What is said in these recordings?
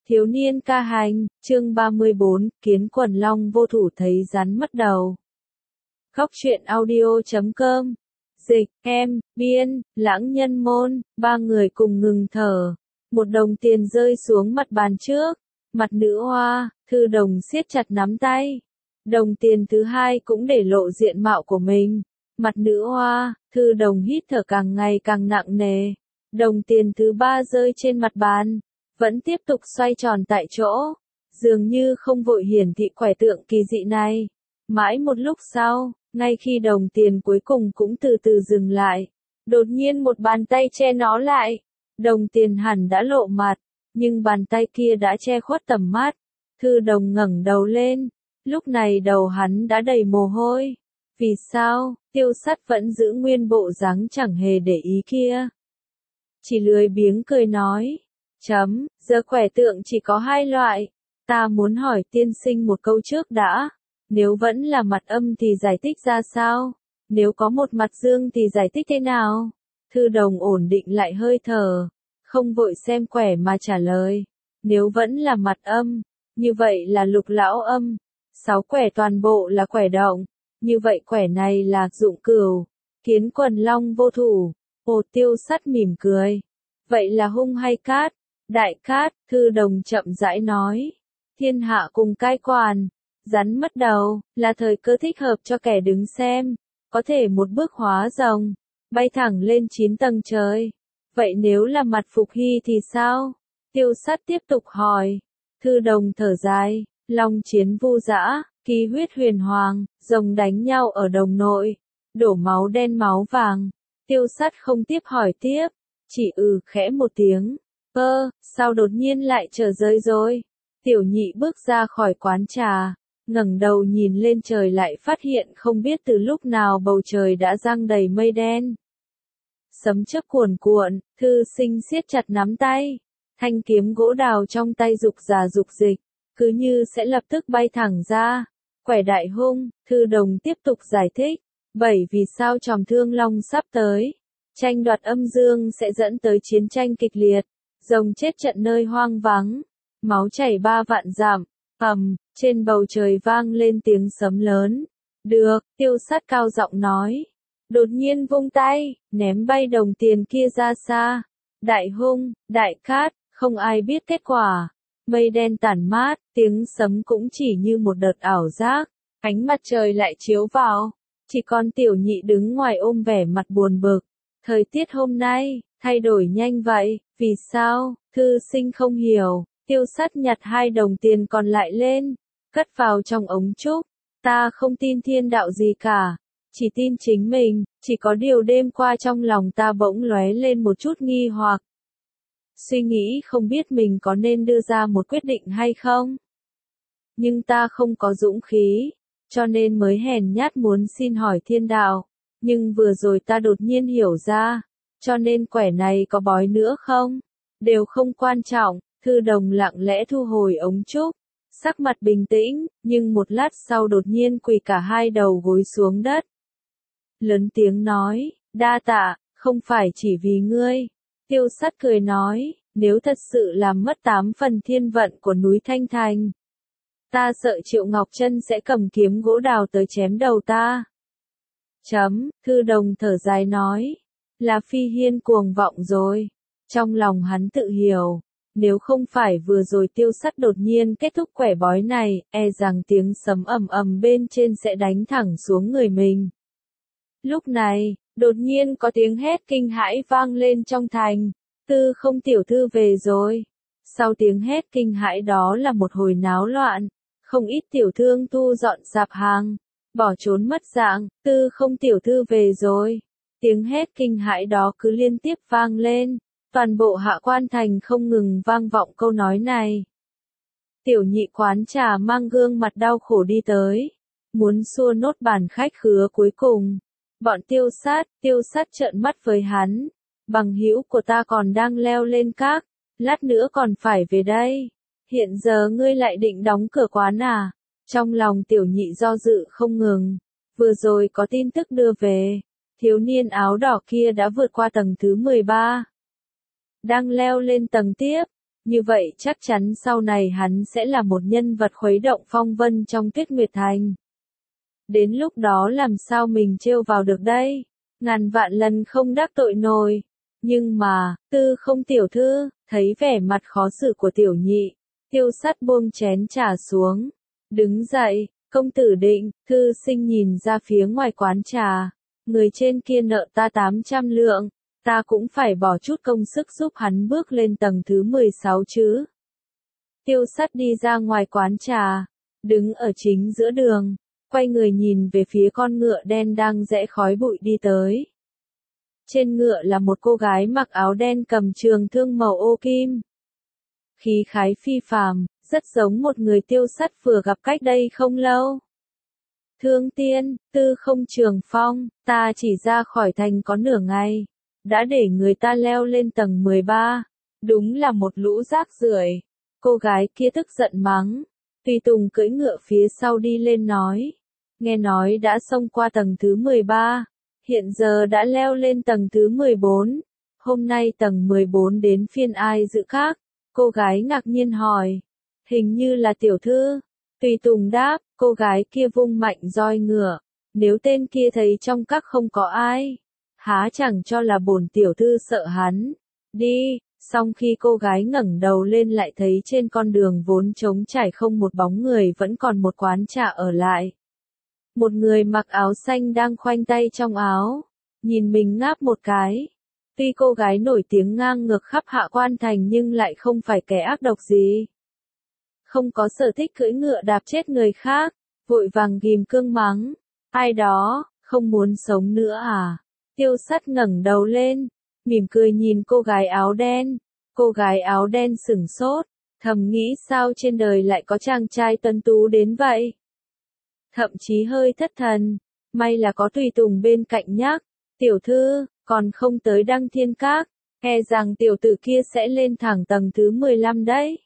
Thiếu niên ca hành, chương 34, kiến quần long vô thủ thấy rắn mất đầu. Góc truyện audio.com. Dịch, em, biên, lãng nhân môn, ba người cùng ngừng thở. Một đồng tiền rơi xuống mặt bàn trước. Mặt nữ hoa, Thư Đồng siết chặt nắm tay. Đồng tiền thứ hai cũng để lộ diện mạo của mình. Mặt nữ hoa, Thư Đồng hít thở càng ngày càng nặng nề. Đồng tiền thứ ba rơi trên mặt bàn. Vẫn tiếp tục xoay tròn tại chỗ, dường như không vội hiển thị quẻ tượng kỳ dị này. Mãi một lúc sau, ngay khi đồng tiền cuối cùng cũng từ từ dừng lại, đột nhiên một bàn tay che nó lại. Đồng tiền hẳn đã lộ mặt, nhưng bàn tay kia đã che khuất tầm mắt. Thư Đồng ngẩng đầu lên, lúc này đầu hắn đã đầy mồ hôi. Vì sao? Tiêu Sắt vẫn giữ nguyên bộ dáng chẳng hề để ý kia. Chỉ lười biếng cười nói. Giờ quẻ tượng chỉ có hai loại. Ta muốn hỏi tiên sinh một câu trước đã. Nếu vẫn là mặt âm thì giải thích ra sao? Nếu có một mặt dương thì giải thích thế nào? Thư Đồng ổn định lại hơi thở, không vội xem quẻ mà trả lời. Nếu vẫn là mặt âm, như vậy là lục lão âm. 6 quẻ toàn bộ là quẻ động. Như vậy quẻ này là dụng cửu, kiến quần long vô thủ. Ồ, Tiêu Sắt mỉm cười. Vậy là hung hay cát? Đại cát, Thư Đồng chậm rãi nói. Thiên hạ cùng cai quản. Rắn mất đầu, là thời cơ thích hợp cho kẻ đứng xem. Có thể một bước hóa rồng, bay thẳng lên 9 tầng trời. Vậy nếu là mặt Phục Hy thì sao? Tiêu Sắt tiếp tục hỏi. Thư Đồng thở dài. Long chiến vu dã, kỳ huyết huyền hoàng, rồng đánh nhau ở đồng nội. Đổ máu đen máu vàng. Tiêu Sắt không tiếp hỏi tiếp. Chỉ khẽ một tiếng. Sao đột nhiên lại trở rơi rồi? Tiểu Nhị bước ra khỏi quán trà, ngẩng đầu nhìn lên trời lại phát hiện không biết từ lúc nào bầu trời đã giăng đầy mây đen. Sấm chớp cuồn cuộn, Thư Sinh siết chặt nắm tay, thanh kiếm gỗ đào trong tay rục rà rục dịch, cứ như sẽ lập tức bay thẳng ra. Quẻ đại hung, Thư Đồng tiếp tục giải thích, vì sao Tròm Thương Long sắp tới. Tranh đoạt âm dương sẽ dẫn tới chiến tranh kịch liệt. Rồng chết trận nơi hoang vắng, máu chảy 3 vạn dặm. Trên bầu trời vang lên tiếng sấm lớn. Được, Tiêu Sắt cao giọng nói. Đột nhiên vung tay, ném bay đồng tiền kia ra xa. Đại hung, đại cát, không ai biết kết quả. Mây đen tản mát, tiếng sấm cũng chỉ như một đợt ảo giác. Ánh mặt trời lại chiếu vào. Chỉ còn Tiểu Nhị đứng ngoài ôm vẻ mặt buồn bực. Thời tiết hôm nay, thay đổi nhanh vậy, vì sao? Thư Sinh không hiểu. Tiêu Sắt nhặt 2 đồng tiền còn lại lên, cất vào trong ống trúc. Ta không tin thiên đạo gì cả, chỉ tin chính mình. Chỉ có điều đêm qua trong lòng ta bỗng lóe lên một chút nghi hoặc. Suy nghĩ không biết mình có nên đưa ra một quyết định hay không. Nhưng ta không có dũng khí, cho nên mới hèn nhát muốn xin hỏi thiên đạo. Nhưng vừa rồi ta đột nhiên hiểu ra, cho nên quẻ này có bói nữa không? Đều không quan trọng. Thư Đồng lặng lẽ thu hồi ống trúc, sắc mặt bình tĩnh, nhưng một lát sau đột nhiên quỳ cả 2 đầu gối xuống đất. Lớn tiếng nói, đa tạ, không phải chỉ vì ngươi. Tiêu Sắt cười nói, nếu thật sự làm mất 8 phần thiên vận của núi Thanh Thành, ta sợ Triệu Ngọc Trân sẽ cầm kiếm gỗ đào tới chém đầu ta. Thư Đồng thở dài nói, là Phi Hiên cuồng vọng rồi. Trong lòng hắn tự hiểu, nếu không phải vừa rồi Tiêu Sắt đột nhiên kết thúc quẻ bói này, e rằng tiếng sấm ầm ầm bên trên sẽ đánh thẳng xuống người mình. Lúc này, đột nhiên có tiếng hét kinh hãi vang lên trong thành. Tư Không tiểu thư về rồi. Sau tiếng hét kinh hãi đó là một hồi náo loạn. Không ít tiểu thương thu dọn sạp hàng, bỏ trốn mất dạng. Tư Không tiểu thư về rồi. Tiếng hét kinh hãi đó cứ liên tiếp vang lên. Toàn bộ Hạ Quan Thành không ngừng vang vọng câu nói này. Tiểu Nhị quán trà mang gương mặt đau khổ đi tới, muốn xua nốt bàn khách khứa cuối cùng. Bọn Tiêu Sắt trợn mắt với hắn. Bằng hữu của ta còn đang leo lên các, lát nữa còn phải về đây. Hiện giờ ngươi lại định đóng cửa quán à? Trong lòng Tiểu Nhị do dự không ngừng. Vừa rồi có tin tức đưa về, thiếu niên áo đỏ kia đã vượt qua tầng thứ 13. Đang leo lên tầng tiếp, Như vậy chắc chắn sau này hắn sẽ là một nhân vật khuấy động phong vân trong Tuyết Nguyệt Thành. Đến lúc đó làm sao mình trêu vào được đây? Ngàn vạn lần không đắc tội nổi. Nhưng mà, Tư Không tiểu thư, thấy vẻ mặt khó xử của tiểu nhị, Tiêu Sắt buông chén trà xuống, đứng dậy, công tử Định, thư sinh nhìn ra phía ngoài quán trà, người trên kia nợ ta 800 lượng, ta cũng phải bỏ chút công sức giúp hắn bước lên tầng thứ 16 chứ. Tiêu Sắt đi ra ngoài quán trà, đứng ở chính giữa đường, quay người nhìn về phía con ngựa đen đang rẽ khói bụi đi tới. Trên ngựa là một cô gái mặc áo đen cầm trường thương màu ô kim. Khí khái phi phàm, rất giống một người Tiêu Sắt vừa gặp cách đây không lâu. Thương tiên, Tư Không Trường Phong, ta chỉ ra khỏi thành có nửa ngày, đã để người ta leo lên tầng 13, đúng là một lũ rác rưởi. Cô gái kia tức giận mắng, Tùy Tùng cưỡi ngựa phía sau đi lên nói, nghe nói đã xông qua tầng thứ 13, hiện giờ đã leo lên tầng thứ 14, hôm nay tầng 14 đến phiên ai dự khác, cô gái ngạc nhiên hỏi, hình như là tiểu thư. Tùy Tùng đáp, cô gái kia vung mạnh roi ngựa, nếu tên kia thấy trong các không có ai, há chẳng cho là bổn tiểu thư sợ hắn, đi. Xong khi cô gái ngẩng đầu lên lại thấy trên con đường vốn trống trải không một bóng người vẫn còn một quán trà ở lại. Một người mặc áo xanh đang khoanh tay trong áo, nhìn mình ngáp một cái. Tuy cô gái nổi tiếng ngang ngược khắp Hạ Quan Thành nhưng lại không phải kẻ ác độc gì. Không có sở thích cưỡi ngựa đạp chết người khác, vội vàng ghim cương mắng. Ai đó, không muốn sống nữa à? Tiêu Sắt ngẩng đầu lên, mỉm cười nhìn cô gái áo đen. Cô gái áo đen sửng sốt, thầm nghĩ sao trên đời lại có chàng trai tuấn tú đến vậy. Thậm chí hơi thất thần, may là có Tùy Tùng bên cạnh nhắc, tiểu thư, còn không tới Đăng Thiên Các, e rằng tiểu tử kia sẽ lên thẳng tầng thứ 15 đấy.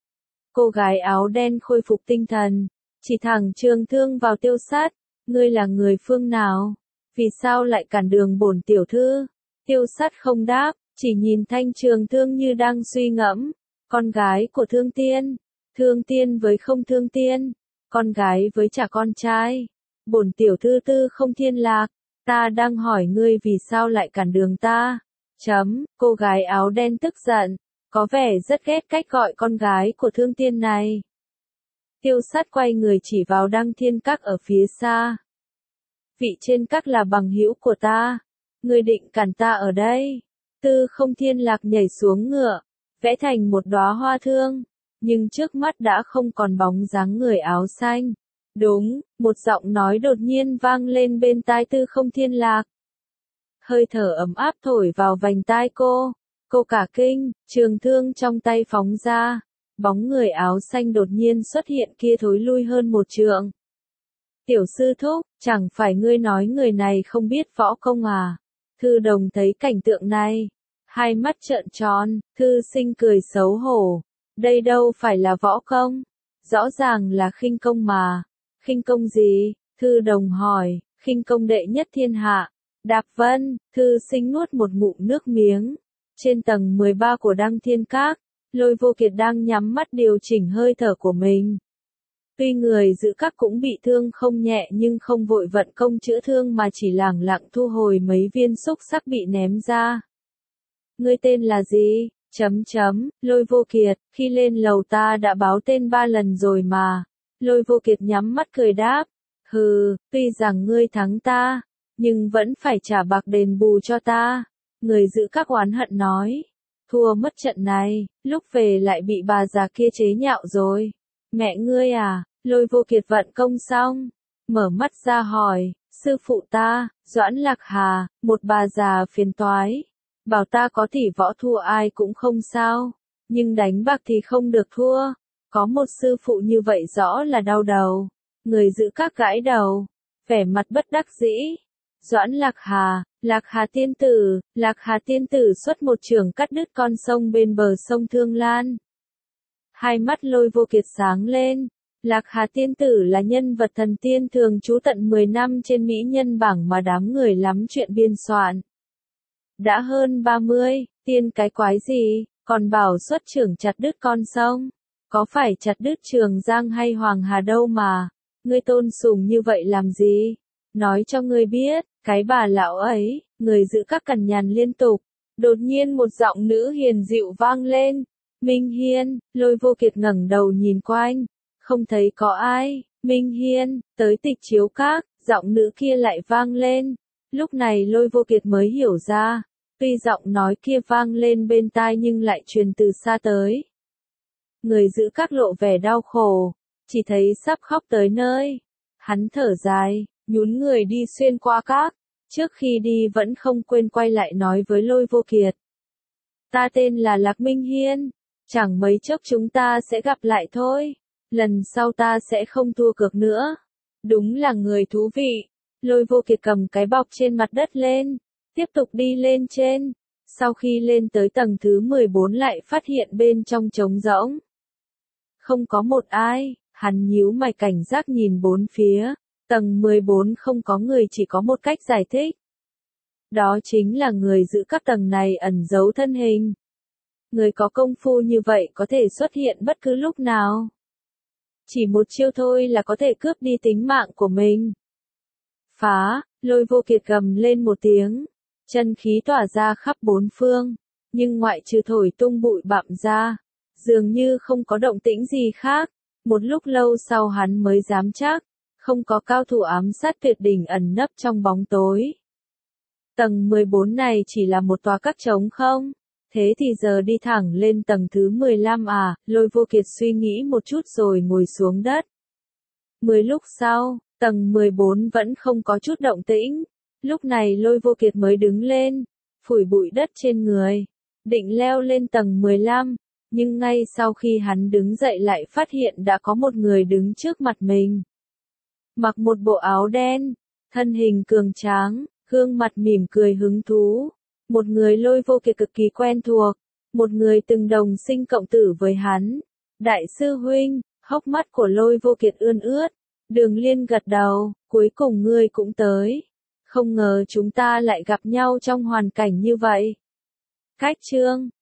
Cô gái áo đen khôi phục tinh thần, chỉ thẳng trường thương vào Tiêu Sắt, ngươi là người phương nào? Vì sao lại cản đường bổn tiểu thư? Tiêu Sắt không đáp, chỉ nhìn thanh trường thương như đang suy ngẫm, con gái của Thương Tiên với không Thương Tiên, con gái với chả con trai, bổn tiểu thư Tư Không Thiên Lạc, ta đang hỏi ngươi vì sao lại cản đường ta. Cô gái áo đen tức giận, có vẻ rất ghét cách gọi con gái của Thương Tiên này. Tiêu Sắt quay người chỉ vào Đăng Thiên Các ở phía xa. Vị trên các là bằng hữu của ta, ngươi định cản ta ở đây. Tư Không Thiên Lạc nhảy xuống ngựa, vẽ thành một đóa hoa thương, nhưng trước mắt đã không còn bóng dáng người áo xanh. Đúng, một giọng nói đột nhiên vang lên bên tai Tư Không Thiên Lạc. Hơi thở ấm áp thổi vào vành tai cô cả kinh, trường thương trong tay phóng ra, bóng người áo xanh đột nhiên xuất hiện kia thối lui hơn một trượng. Tiểu sư thúc, chẳng phải ngươi nói người này không biết võ công à? Thư Đồng thấy cảnh tượng này, hai mắt trợn tròn, thư sinh cười xấu hổ. Đây đâu phải là võ công, rõ ràng là khinh công mà. Khinh công gì? Thư Đồng hỏi, khinh công đệ nhất thiên hạ. Đạp Vân, thư sinh nuốt một ngụm nước miếng. Trên tầng 13 của Đăng Thiên Các, Lôi Vô Kiệt đang nhắm mắt điều chỉnh hơi thở của mình. Tuy người giữ các cũng bị thương không nhẹ nhưng không vội vận công chữa thương mà chỉ lẳng lặng thu hồi mấy viên xúc sắc bị ném ra. Ngươi tên là gì? Lôi Vô Kiệt, khi lên lầu ta đã báo tên 3 lần rồi mà. Lôi Vô Kiệt nhắm mắt cười đáp. Hừ, tuy rằng ngươi thắng ta, nhưng vẫn phải trả bạc đền bù cho ta. Người giữ các oán hận nói. Thua mất trận này, lúc về lại bị bà già kia chế nhạo rồi. Mẹ ngươi à? Lôi Vô Kiệt vận công xong, mở mắt ra hỏi, sư phụ ta, Doãn Lạc Hà, một bà già phiền toái, bảo ta có tỷ võ thua ai cũng không sao, nhưng đánh bạc thì không được thua, có một sư phụ như vậy rõ là đau đầu. Người giữ các gãi đầu, vẻ mặt bất đắc dĩ. Doãn Lạc Hà tiên tử xuất một trường cắt đứt con sông bên bờ sông Thương Lan. Hai mắt Lôi Vô Kiệt sáng lên. Lạc Hà tiên tử là nhân vật thần tiên thường trú tận 10 năm trên mỹ nhân bảng mà đám người lắm chuyện biên soạn. Đã hơn 30, tiên cái quái gì, Còn bảo xuất trưởng chặt đứt con sông, có phải chặt đứt Trường Giang hay Hoàng Hà đâu mà, ngươi tôn sùng như vậy làm gì? Nói cho ngươi biết, cái bà lão ấy, người giữ các cằn nhằn liên tục. Đột nhiên một giọng nữ hiền dịu vang lên. Minh Hiên, Lôi Vô Kiệt ngẩng đầu nhìn quanh, không thấy có ai. Minh Hiên, tới Tịch Chiếu Các, giọng nữ kia lại vang lên. Lúc này Lôi Vô Kiệt mới hiểu ra, tuy giọng nói kia vang lên bên tai nhưng lại truyền từ xa tới. Người giữ các lộ vẻ đau khổ, chỉ thấy sắp khóc tới nơi. Hắn thở dài, nhún người đi xuyên qua các. Trước khi đi vẫn không quên quay lại nói với Lôi Vô Kiệt. Ta tên là Lạc Minh Hiên, chẳng mấy chốc chúng ta sẽ gặp lại thôi. Lần sau ta sẽ không thua cược nữa. Đúng là người thú vị. Lôi Vô Kiệt cầm cái bọc trên mặt đất lên, tiếp tục đi lên trên. Sau khi lên tới tầng thứ 14 lại phát hiện bên trong trống rỗng. Không có một ai, hắn nhíu mày cảnh giác nhìn bốn phía. Tầng 14 không có người, chỉ có một cách giải thích. Đó chính là người giữ các tầng này ẩn giấu thân hình. Người có công phu như vậy có thể xuất hiện bất cứ lúc nào. Chỉ một chiêu thôi là có thể cướp đi tính mạng của mình. Phá, Lôi Vô Kiệt gầm lên một tiếng. Chân khí tỏa ra khắp bốn phương. Nhưng ngoại trừ thổi tung bụi bặm ra, dường như không có động tĩnh gì khác. Một lúc lâu sau hắn mới dám chắc. Không có cao thủ ám sát tuyệt đỉnh ẩn nấp trong bóng tối. Tầng 14 này chỉ là một tòa các trống không? Thế thì giờ đi thẳng lên tầng thứ 15 à? Lôi Vô Kiệt suy nghĩ một chút rồi ngồi xuống đất. 10 lúc sau, tầng 14 vẫn không có chút động tĩnh. Lúc này Lôi Vô Kiệt mới đứng lên, phủi bụi đất trên người, định leo lên tầng 15. Nhưng ngay sau khi hắn đứng dậy lại phát hiện đã có một người đứng trước mặt mình. Mặc một bộ áo đen, thân hình cường tráng, gương mặt mỉm cười hứng thú. Một người Lôi Vô Kiệt cực kỳ quen thuộc, một người từng đồng sinh cộng tử với hắn. Đại sư huynh, hốc mắt của Lôi Vô Kiệt ươn ướt. Đường Liên gật đầu, cuối cùng ngươi cũng tới. Không ngờ chúng ta lại gặp nhau trong hoàn cảnh như vậy. Cách chương